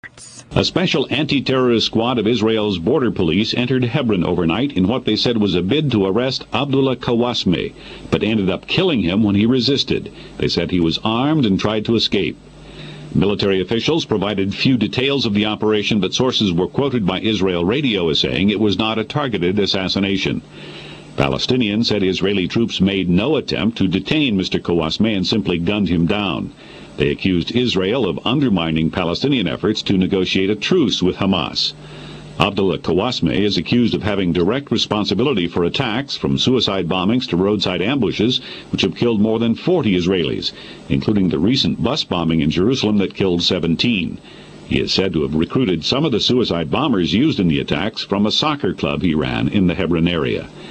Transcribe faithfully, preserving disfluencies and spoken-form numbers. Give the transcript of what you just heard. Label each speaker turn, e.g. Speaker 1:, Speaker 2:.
Speaker 1: A special anti-terrorist squad of Israel's border police entered Hebron overnight in what they said was a bid to arrest Abdullah Kawasme, but ended up killing him when he resisted. They said he was armed and tried to escape. Military officials provided few details of the operation, but sources were quoted by Israel radio as saying it was not a targeted assassination. Palestinians said Israeli troops made no attempt to detain Mister Kawasme and simply gunned him down. They accused Israel of undermining Palestinian efforts to negotiate a truce with Hamas. Abdullah Kawasme is accused of having direct responsibility for attacks, from suicide bombings to roadside ambushes, which have killed more than forty Israelis, including the recent bus bombing in Jerusalem that killed seventeen. He is said to have recruited some of the suicide bombers used in the attacks from a soccer club he ran in the Hebron area.